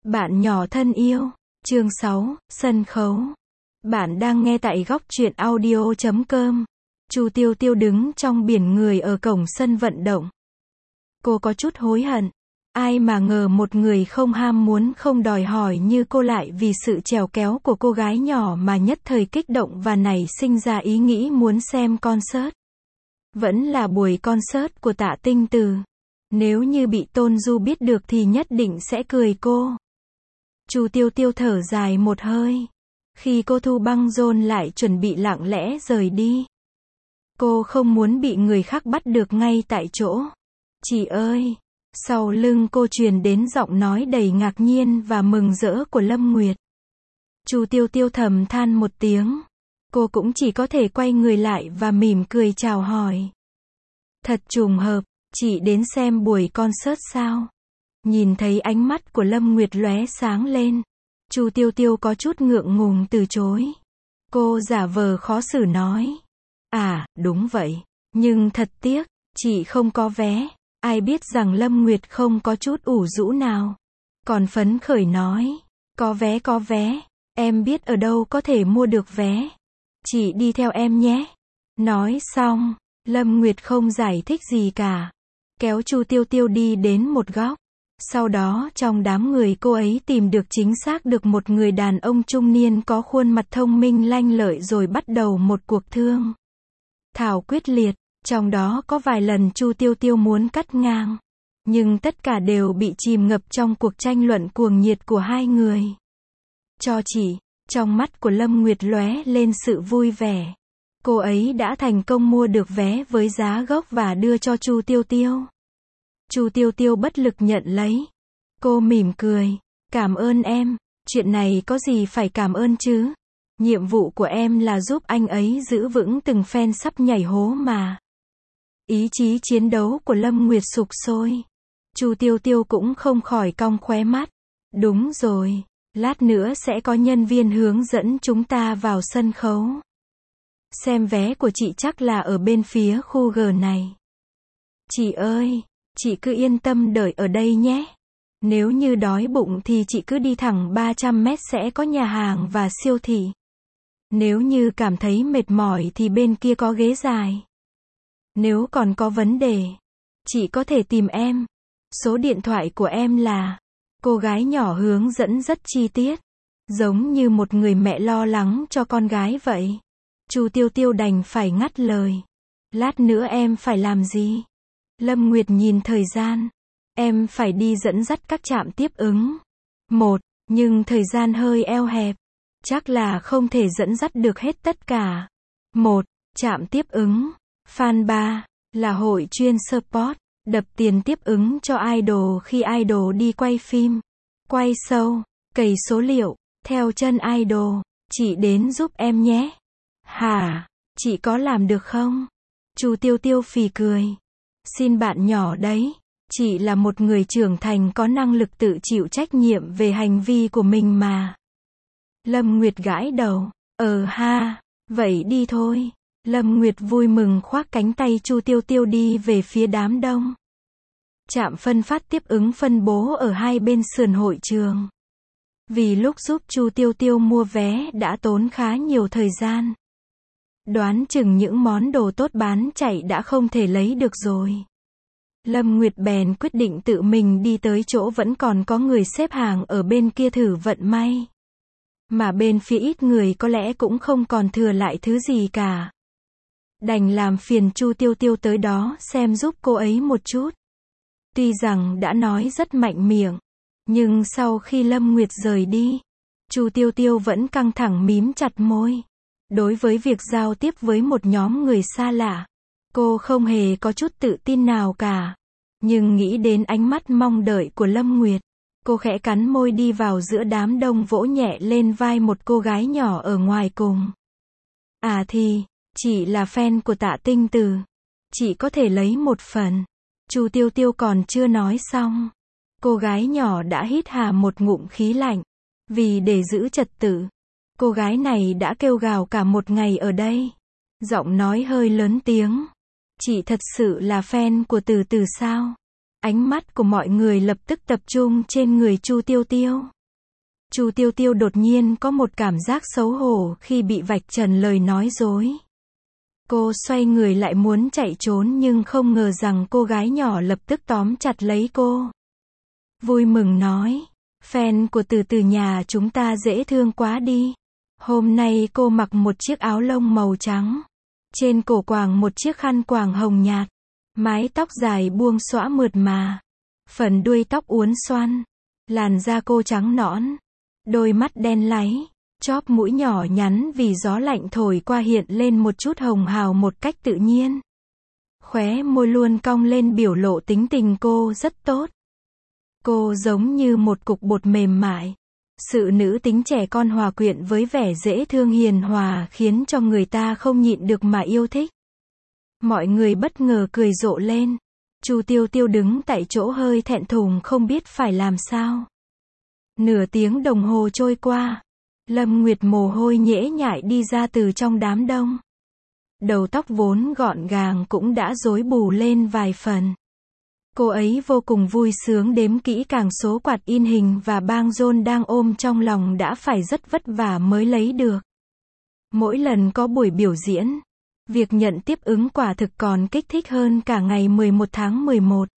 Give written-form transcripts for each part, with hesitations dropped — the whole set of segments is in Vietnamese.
Bạn nhỏ thân yêu, chương 6, sân khấu. Bạn đang nghe tại góc truyện audio.com. Chu Tiêu Tiêu đứng trong biển người ở cổng sân vận động. Cô có chút hối hận. Ai mà ngờ một người không ham muốn không đòi hỏi như cô lại vì sự trèo kéo của cô gái nhỏ mà nhất thời kích động và nảy sinh ra ý nghĩ muốn xem concert. Vẫn là buổi concert của Tạ Tinh Từ. Nếu như bị Tôn Du biết được thì nhất định sẽ cười cô. Chu Tiêu Tiêu thở dài một hơi. Khi cô thu băng rôn lại chuẩn bị lặng lẽ rời đi. Cô không muốn bị người khác bắt được ngay tại chỗ. Chị ơi! Sau lưng cô truyền đến giọng nói đầy ngạc nhiên và mừng rỡ của Lâm Nguyệt. Chu Tiêu Tiêu thầm than một tiếng. Cô cũng chỉ có thể quay người lại và mỉm cười chào hỏi. Thật trùng hợp, chị đến xem buổi concert sao? Nhìn thấy ánh mắt của Lâm Nguyệt lóe sáng lên. Chu Tiêu Tiêu có chút ngượng ngùng từ chối. Cô giả vờ khó xử nói. À, đúng vậy. Nhưng thật tiếc, chị không có vé. Ai biết rằng Lâm Nguyệt không có chút ủ rũ nào. Còn phấn khởi nói. Có vé. Em biết ở đâu có thể mua được vé. Chị đi theo em nhé. Nói xong, Lâm Nguyệt không giải thích gì cả. Kéo Chu Tiêu Tiêu đi đến một góc. Sau đó trong đám người cô ấy tìm được chính xác được một người đàn ông trung niên có khuôn mặt thông minh lanh lợi rồi bắt đầu một cuộc thương thảo quyết liệt. Trong đó có vài lần Chu Tiêu Tiêu muốn cắt ngang. Nhưng tất cả đều bị chìm ngập trong cuộc tranh luận cuồng nhiệt của hai người. Cho chị, trong mắt của Lâm Nguyệt lóe lên sự vui vẻ. Cô ấy đã thành công mua được vé với giá gốc và đưa cho Chu Tiêu Tiêu. Chu Tiêu Tiêu bất lực nhận lấy. Cô mỉm cười. Cảm ơn em. Chuyện này có gì phải cảm ơn chứ? Nhiệm vụ của em là giúp anh ấy giữ vững từng fan sắp nhảy hố mà. Ý chí chiến đấu của Lâm Nguyệt sục sôi. Chu Tiêu Tiêu cũng không khỏi cong khóe mắt. Đúng rồi. Lát nữa sẽ có nhân viên hướng dẫn chúng ta vào sân khấu. Xem vé của chị chắc là ở bên phía khu G này. Chị ơi! Chị cứ yên tâm đợi ở đây nhé. Nếu như đói bụng thì chị cứ đi thẳng 300 mét sẽ có nhà hàng và siêu thị. Nếu như cảm thấy mệt mỏi thì bên kia có ghế dài. Nếu còn có vấn đề, chị có thể tìm em. Số điện thoại của em là... Cô gái nhỏ hướng dẫn rất chi tiết. Giống như một người mẹ lo lắng cho con gái vậy. Chu Tiêu Tiêu đành phải ngắt lời. Lát nữa em phải làm gì? Lâm Nguyệt nhìn thời gian. Em phải đi dẫn dắt các trạm tiếp ứng. Nhưng thời gian hơi eo hẹp. Chắc là không thể dẫn dắt được hết tất cả. Trạm tiếp ứng. Fan bar, là hội chuyên support, đập tiền tiếp ứng cho idol khi idol đi quay phim, quay show, cày số liệu, theo chân idol. Chị đến giúp em nhé. Hả? Chị có làm được không? Chu Tiêu Tiêu phì cười. Xin bạn nhỏ đấy. Chị là một người trưởng thành có năng lực tự chịu trách nhiệm về hành vi của mình mà. Lâm Nguyệt gãi đầu. Ha, vậy đi thôi. Lâm Nguyệt vui mừng khoác cánh tay Chu Tiêu Tiêu đi về phía đám đông. Trạm phân phát tiếp ứng phân bố ở hai bên sườn hội trường. Vì lúc giúp Chu Tiêu Tiêu mua vé đã tốn khá nhiều thời gian. Đoán chừng những món đồ tốt bán chạy đã không thể lấy được rồi. Lâm Nguyệt bèn quyết định tự mình đi tới chỗ vẫn còn có người xếp hàng ở bên kia thử vận may. Mà bên phía ít người có lẽ cũng không còn thừa lại thứ gì cả. Đành làm phiền Chu Tiêu Tiêu tới đó xem giúp cô ấy một chút. Tuy rằng đã nói rất mạnh miệng, nhưng sau khi Lâm Nguyệt rời đi, Chu Tiêu Tiêu vẫn căng thẳng mím chặt môi. Đối với việc giao tiếp với một nhóm người xa lạ, cô không hề có chút tự tin nào cả. Nhưng nghĩ đến ánh mắt mong đợi của Lâm Nguyệt, cô khẽ cắn môi đi vào giữa đám đông vỗ nhẹ lên vai một cô gái nhỏ ở ngoài cùng. À thì, chị là fan của Tạ Tinh Từ. Chị có thể lấy một phần. Chu Tiêu Tiêu còn chưa nói xong. Cô gái nhỏ đã hít hà một ngụm khí lạnh. Vì để giữ trật tự, cô gái này đã kêu gào cả một ngày ở đây. Giọng nói hơi lớn tiếng. Chị thật sự là fan của Từ Từ sao? Ánh mắt của mọi người lập tức tập trung trên người Chu Tiêu Tiêu. Chu Tiêu Tiêu đột nhiên có một cảm giác xấu hổ khi bị vạch trần lời nói dối. Cô xoay người lại muốn chạy trốn nhưng không ngờ rằng cô gái nhỏ lập tức tóm chặt lấy cô. Vui mừng nói, fan của Từ Từ nhà chúng ta dễ thương quá đi. Hôm nay cô mặc một chiếc áo lông màu trắng. Trên cổ quàng một chiếc khăn quàng hồng nhạt. Mái tóc dài buông xõa mượt mà. Phần đuôi tóc uốn xoăn. Làn da cô trắng nõn. Đôi mắt đen láy. Chóp mũi nhỏ nhắn vì gió lạnh thổi qua hiện lên một chút hồng hào một cách tự nhiên. Khóe môi luôn cong lên biểu lộ tính tình cô rất tốt. Cô giống như một cục bột mềm mại. Sự nữ tính trẻ con hòa quyện với vẻ dễ thương hiền hòa khiến cho người ta không nhịn được mà yêu thích. Mọi người bất ngờ cười rộ lên. Chu Tiêu Tiêu đứng tại chỗ hơi thẹn thùng không biết phải làm sao. Nửa tiếng đồng hồ trôi qua. Lâm Nguyệt mồ hôi nhễ nhại đi ra từ trong đám đông. Đầu tóc vốn gọn gàng cũng đã rối bù lên vài phần. Cô ấy vô cùng vui sướng đếm kỹ càng số quạt in hình và băng rôn đang ôm trong lòng đã phải rất vất vả mới lấy được. Mỗi lần có buổi biểu diễn, việc nhận tiếp ứng quả thực còn kích thích hơn cả ngày 11 tháng 11.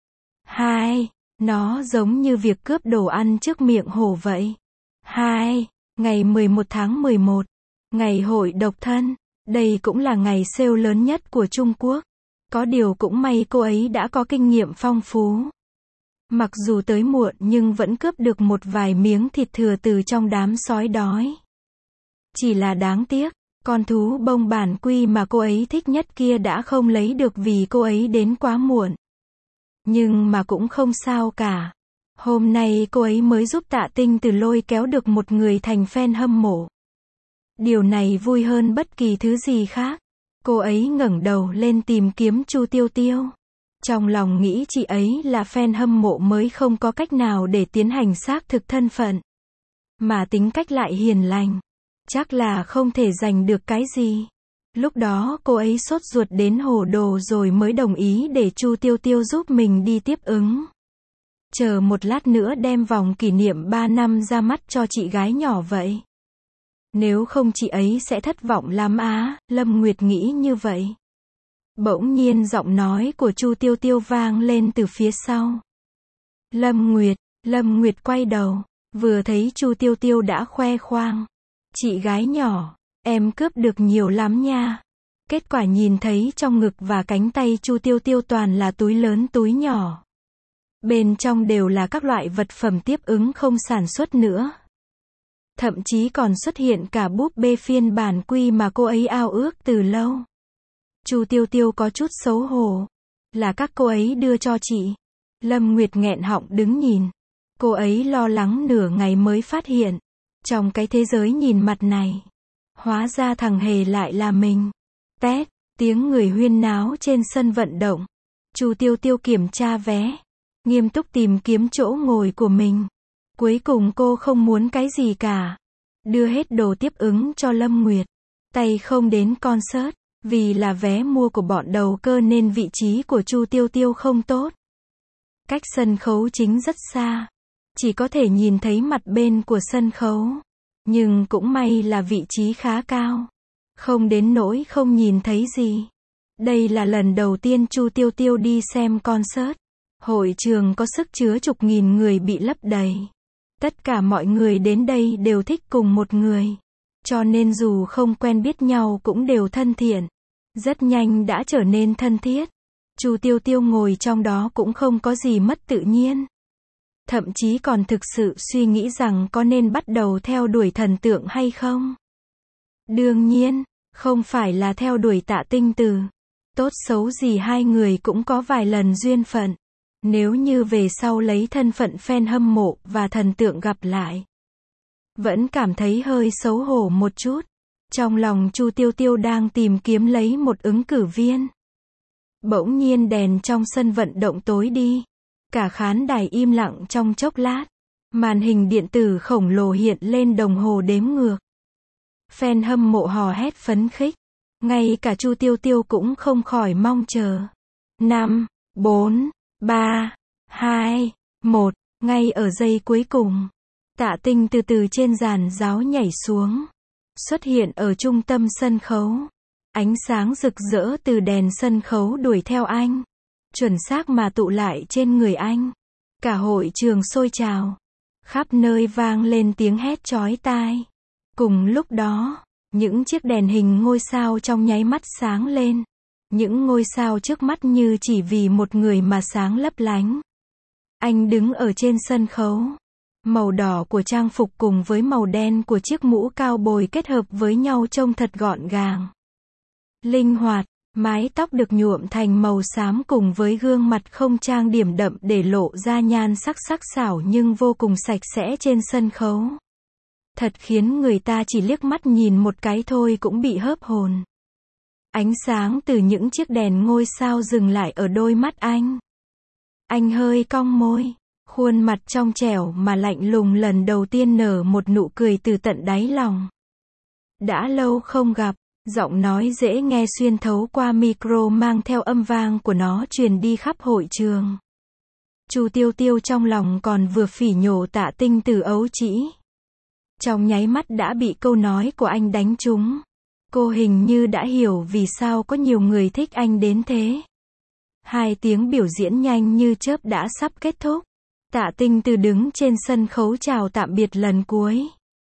Nó giống như việc cướp đồ ăn trước miệng hổ vậy. Ngày 11 tháng 11, ngày hội độc thân, đây cũng là ngày sale lớn nhất của Trung Quốc. Có điều cũng may cô ấy đã có kinh nghiệm phong phú. Mặc dù tới muộn nhưng vẫn cướp được một vài miếng thịt thừa từ trong đám sói đói. Chỉ là đáng tiếc, con thú bông bản quy mà cô ấy thích nhất kia đã không lấy được vì cô ấy đến quá muộn. Nhưng mà cũng không sao cả. Hôm nay cô ấy mới giúp Tạ Tinh Từ lôi kéo được một người thành fan hâm mộ. Điều này vui hơn bất kỳ thứ gì khác. Cô ấy ngẩng đầu lên tìm kiếm Chu Tiêu Tiêu. Trong lòng nghĩ chị ấy là fan hâm mộ mới không có cách nào để tiến hành xác thực thân phận. Mà tính cách lại hiền lành. Chắc là không thể giành được cái gì. Lúc đó cô ấy sốt ruột đến hồ đồ rồi mới đồng ý để Chu Tiêu Tiêu giúp mình đi tiếp ứng. Chờ một lát nữa đem vòng kỷ niệm 3 năm ra mắt cho chị gái nhỏ vậy. Nếu không chị ấy sẽ thất vọng lắm á, Lâm Nguyệt nghĩ như vậy. Bỗng nhiên giọng nói của Chu Tiêu Tiêu vang lên từ phía sau. Lâm Nguyệt quay đầu, vừa thấy Chu Tiêu Tiêu đã khoe khoang. Chị gái nhỏ, em cướp được nhiều lắm nha. Kết quả nhìn thấy trong ngực và cánh tay Chu Tiêu Tiêu toàn là túi lớn túi nhỏ. Bên trong đều là các loại vật phẩm tiếp ứng không sản xuất nữa. Thậm chí còn xuất hiện cả búp bê phiên bản quy mà cô ấy ao ước từ lâu. Chu Tiêu Tiêu có chút xấu hổ. Là các cô ấy đưa cho chị. Lâm Nguyệt nghẹn họng đứng nhìn. Cô ấy lo lắng nửa ngày mới phát hiện. Trong cái thế giới nhìn mặt này. Hóa ra thằng hề lại là mình. Tét, tiếng người huyên náo trên sân vận động. Chu Tiêu Tiêu kiểm tra vé. Nghiêm túc tìm kiếm chỗ ngồi của mình. Cuối cùng cô không muốn cái gì cả. Đưa hết đồ tiếp ứng cho Lâm Nguyệt. Tay không đến concert. Vì là vé mua của bọn đầu cơ nên vị trí của Chu Tiêu Tiêu không tốt. Cách sân khấu chính rất xa. Chỉ có thể nhìn thấy mặt bên của sân khấu. Nhưng cũng may là vị trí khá cao. Không đến nỗi không nhìn thấy gì. Đây là lần đầu tiên Chu Tiêu Tiêu đi xem concert. Hội trường có sức chứa chục nghìn người bị lấp đầy. Tất cả mọi người đến đây đều thích cùng một người. Cho nên dù không quen biết nhau cũng đều thân thiện. Rất nhanh đã trở nên thân thiết. Chu Tiêu Tiêu ngồi trong đó cũng không có gì mất tự nhiên. Thậm chí còn thực sự suy nghĩ rằng có nên bắt đầu theo đuổi thần tượng hay không. Đương nhiên, không phải là theo đuổi Tạ Tinh Từ. Tốt xấu gì hai người cũng có vài lần duyên phận. Nếu như về sau lấy thân phận fan hâm mộ và thần tượng gặp lại. Vẫn cảm thấy hơi xấu hổ một chút. Trong lòng Chu Tiêu Tiêu đang tìm kiếm lấy một ứng cử viên. Bỗng nhiên đèn trong sân vận động tối đi. Cả khán đài im lặng trong chốc lát. Màn hình điện tử khổng lồ hiện lên đồng hồ đếm ngược. Fan hâm mộ hò hét phấn khích. Ngay cả Chu Tiêu Tiêu cũng không khỏi mong chờ. 5, 4, 3, 2, 1. Ngay ở giây cuối cùng. Tạ Tinh từ từ trên giàn giáo nhảy xuống, xuất hiện ở trung tâm sân khấu. Ánh sáng rực rỡ từ đèn sân khấu đuổi theo anh, chuẩn xác mà tụ lại trên người anh. Cả hội trường sôi trào, khắp nơi vang lên tiếng hét chói tai. Cùng lúc đó, những chiếc đèn hình ngôi sao trong nháy mắt sáng lên. Những ngôi sao trước mắt như chỉ vì một người mà sáng lấp lánh. Anh đứng ở trên sân khấu. Màu đỏ của trang phục cùng với màu đen của chiếc mũ cao bồi kết hợp với nhau trông thật gọn gàng, linh hoạt. Mái tóc được nhuộm thành màu xám cùng với gương mặt không trang điểm đậm để lộ ra nhan sắc sắc sảo nhưng vô cùng sạch sẽ trên sân khấu. Thật khiến người ta chỉ liếc mắt nhìn một cái thôi cũng bị hớp hồn. Ánh sáng từ những chiếc đèn ngôi sao dừng lại ở đôi mắt anh. Anh hơi cong môi, khuôn mặt trong trẻo mà lạnh lùng lần đầu tiên nở một nụ cười từ tận đáy lòng. Đã lâu không gặp, giọng nói dễ nghe xuyên thấu qua micro mang theo âm vang của nó truyền đi khắp hội trường. Chu Tiêu Tiêu trong lòng còn vừa phỉ nhổ Tạ Tinh từ ấu trĩ. Trong nháy mắt đã bị câu nói của anh đánh trúng. Cô hình như đã hiểu vì sao có nhiều người thích anh đến thế. 2 tiếng biểu diễn nhanh như chớp đã sắp kết thúc. Tạ Tinh từ đứng trên sân khấu chào tạm biệt lần cuối.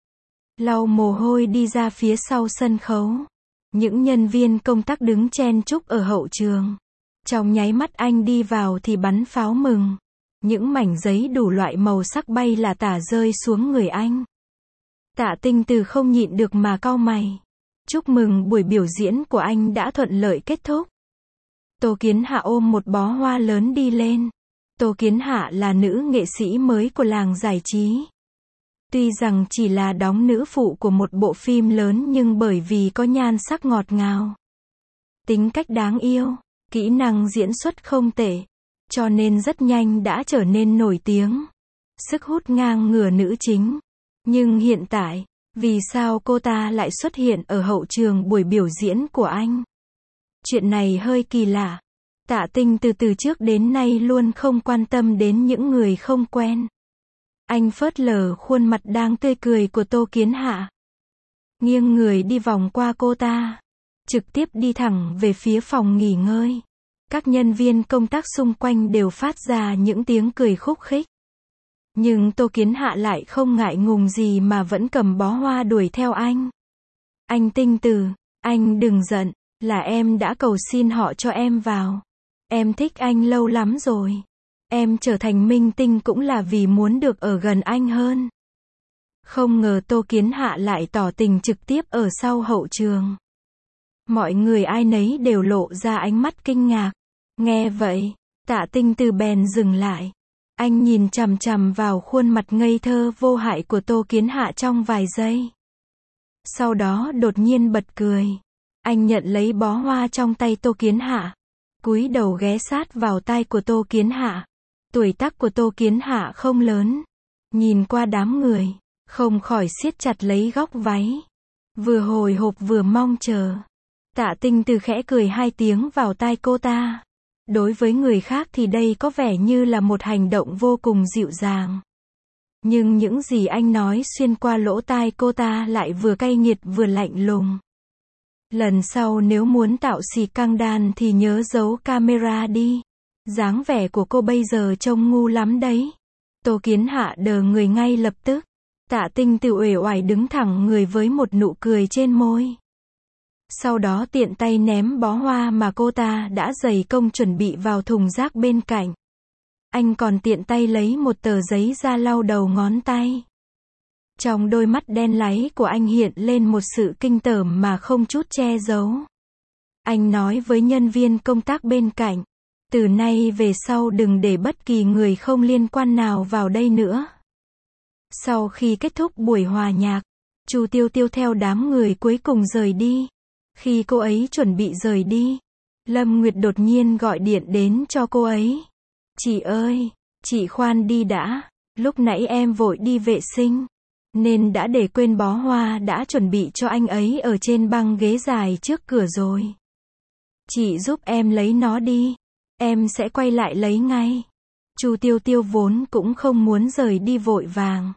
Lau mồ hôi đi ra phía sau sân khấu. Những nhân viên công tác đứng chen chúc ở hậu trường. Trong nháy mắt anh đi vào thì bắn pháo mừng. Những mảnh giấy đủ loại màu sắc bay là tả rơi xuống người anh. Tạ Tinh từ không nhịn được mà cau mày. Chúc mừng buổi biểu diễn của anh đã thuận lợi kết thúc. Tô Kiến Hạ ôm một bó hoa lớn đi lên. Tô Kiến Hạ là nữ nghệ sĩ mới của làng giải trí. Tuy rằng chỉ là đóng nữ phụ của một bộ phim lớn nhưng bởi vì có nhan sắc ngọt ngào, tính cách đáng yêu, kỹ năng diễn xuất không tệ, cho nên rất nhanh đã trở nên nổi tiếng. Sức hút ngang ngửa nữ chính. Nhưng hiện tại, vì sao cô ta lại xuất hiện ở hậu trường buổi biểu diễn của anh? Chuyện này hơi kỳ lạ. Tạ Tinh từ trước đến nay luôn không quan tâm đến những người không quen. Anh phớt lờ khuôn mặt đang tươi cười của Tô Kiến Hạ. Nghiêng người đi vòng qua cô ta. Trực tiếp đi thẳng về phía phòng nghỉ ngơi. Các nhân viên công tác xung quanh đều phát ra những tiếng cười khúc khích. Nhưng Tô Kiến Hạ lại không ngại ngùng gì mà vẫn cầm bó hoa đuổi theo anh. Anh Tinh từ, anh đừng giận, là em đã cầu xin họ cho em vào. Em thích anh lâu lắm rồi. Em trở thành minh tinh cũng là vì muốn được ở gần anh hơn. Không ngờ Tô Kiến Hạ lại tỏ tình trực tiếp ở sau hậu trường. Mọi người ai nấy đều lộ ra ánh mắt kinh ngạc. Nghe vậy, Tạ Tinh từ bèn dừng lại. Anh nhìn chằm chằm vào khuôn mặt ngây thơ vô hại của Tô Kiến Hạ trong vài giây. Sau đó đột nhiên bật cười. Anh nhận lấy bó hoa trong tay Tô Kiến Hạ. Cúi đầu ghé sát vào tai của Tô Kiến Hạ. Tuổi tác của Tô Kiến Hạ không lớn. Nhìn qua đám người, không khỏi siết chặt lấy góc váy. Vừa hồi hộp vừa mong chờ. Tạ Tinh từ khẽ cười 2 tiếng vào tai cô ta. Đối với người khác thì đây có vẻ như là một hành động vô cùng dịu dàng. Nhưng những gì anh nói xuyên qua lỗ tai cô ta lại vừa cay nghiệt vừa lạnh lùng. Lần sau nếu muốn tạo xì căng đan thì nhớ giấu camera đi. Dáng vẻ của cô bây giờ trông ngu lắm đấy. Tô Kiến Hạ đờ người ngay lập tức. Tạ Tinh từ uể oải đứng thẳng người với một nụ cười trên môi. Sau đó tiện tay ném bó hoa mà cô ta đã dày công chuẩn bị vào thùng rác bên cạnh. Anh còn tiện tay lấy một tờ giấy ra lau đầu ngón tay. Trong đôi mắt đen láy của anh hiện lên một sự kinh tởm mà không chút che giấu. Anh nói với nhân viên công tác bên cạnh. Từ nay về sau đừng để bất kỳ người không liên quan nào vào đây nữa. Sau khi kết thúc buổi hòa nhạc, Chu Tiêu Tiêu theo đám người cuối cùng rời đi. Khi cô ấy chuẩn bị rời đi, Lâm Nguyệt đột nhiên gọi điện đến cho cô ấy. Chị ơi, chị khoan đi đã, lúc nãy em vội đi vệ sinh, nên đã để quên bó hoa đã chuẩn bị cho anh ấy ở trên băng ghế dài trước cửa rồi. Chị giúp em lấy nó đi, em sẽ quay lại lấy ngay. Chu Tiêu Tiêu vốn cũng không muốn rời đi vội vàng.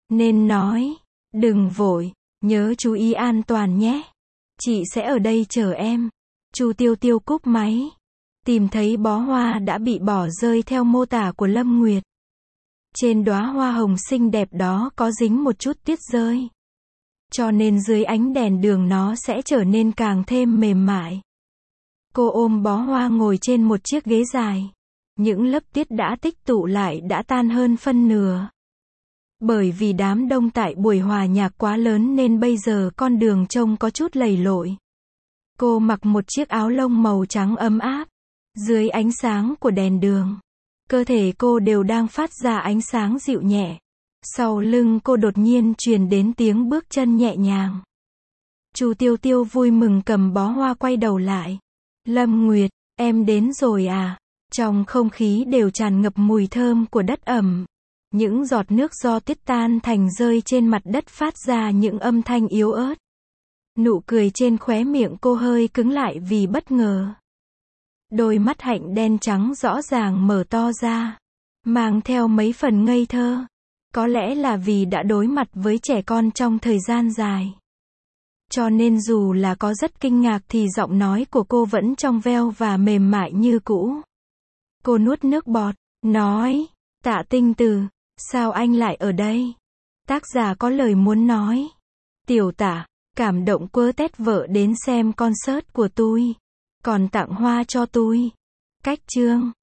nên nói, đừng vội, nhớ chú ý an toàn nhé. Chị sẽ ở đây chờ em. Chu Tiêu Tiêu cúp máy. Tìm thấy bó hoa đã bị bỏ rơi theo mô tả của Lâm Nguyệt. Trên đóa hoa hồng xinh đẹp đó có dính một chút tuyết rơi. Cho nên dưới ánh đèn đường nó sẽ trở nên càng thêm mềm mại. Cô ôm bó hoa ngồi trên một chiếc ghế dài. Những lớp tuyết đã tích tụ lại đã tan hơn phân nửa. Bởi vì đám đông tại buổi hòa nhạc quá lớn nên bây giờ con đường trông có chút lầy lội. Cô mặc một chiếc áo lông màu trắng ấm áp. Dưới ánh sáng của đèn đường, cơ thể cô đều đang phát ra ánh sáng dịu nhẹ. Sau lưng cô đột nhiên truyền đến tiếng bước chân nhẹ nhàng. Chu Tiêu Tiêu vui mừng cầm bó hoa quay đầu lại. Lâm Nguyệt, em đến rồi à? Trong không khí đều tràn ngập mùi thơm của đất ẩm. Những giọt nước do tuyết tan thành rơi trên mặt đất phát ra những âm thanh yếu ớt. Nụ cười trên khóe miệng cô hơi cứng lại vì bất ngờ. Đôi mắt hạnh đen trắng rõ ràng mở to ra, mang theo mấy phần ngây thơ. Có lẽ là vì đã đối mặt với trẻ con trong thời gian dài. Cho nên dù là có rất kinh ngạc thì giọng nói của cô vẫn trong veo và mềm mại như cũ. Cô nuốt nước bọt, nói, Tạ Tinh Từ, sao anh lại ở đây? Tác giả có lời muốn nói. Tiểu Tả, cảm động quơ tét vợ đến xem concert của tôi. Còn tặng hoa cho tôi. Cách chương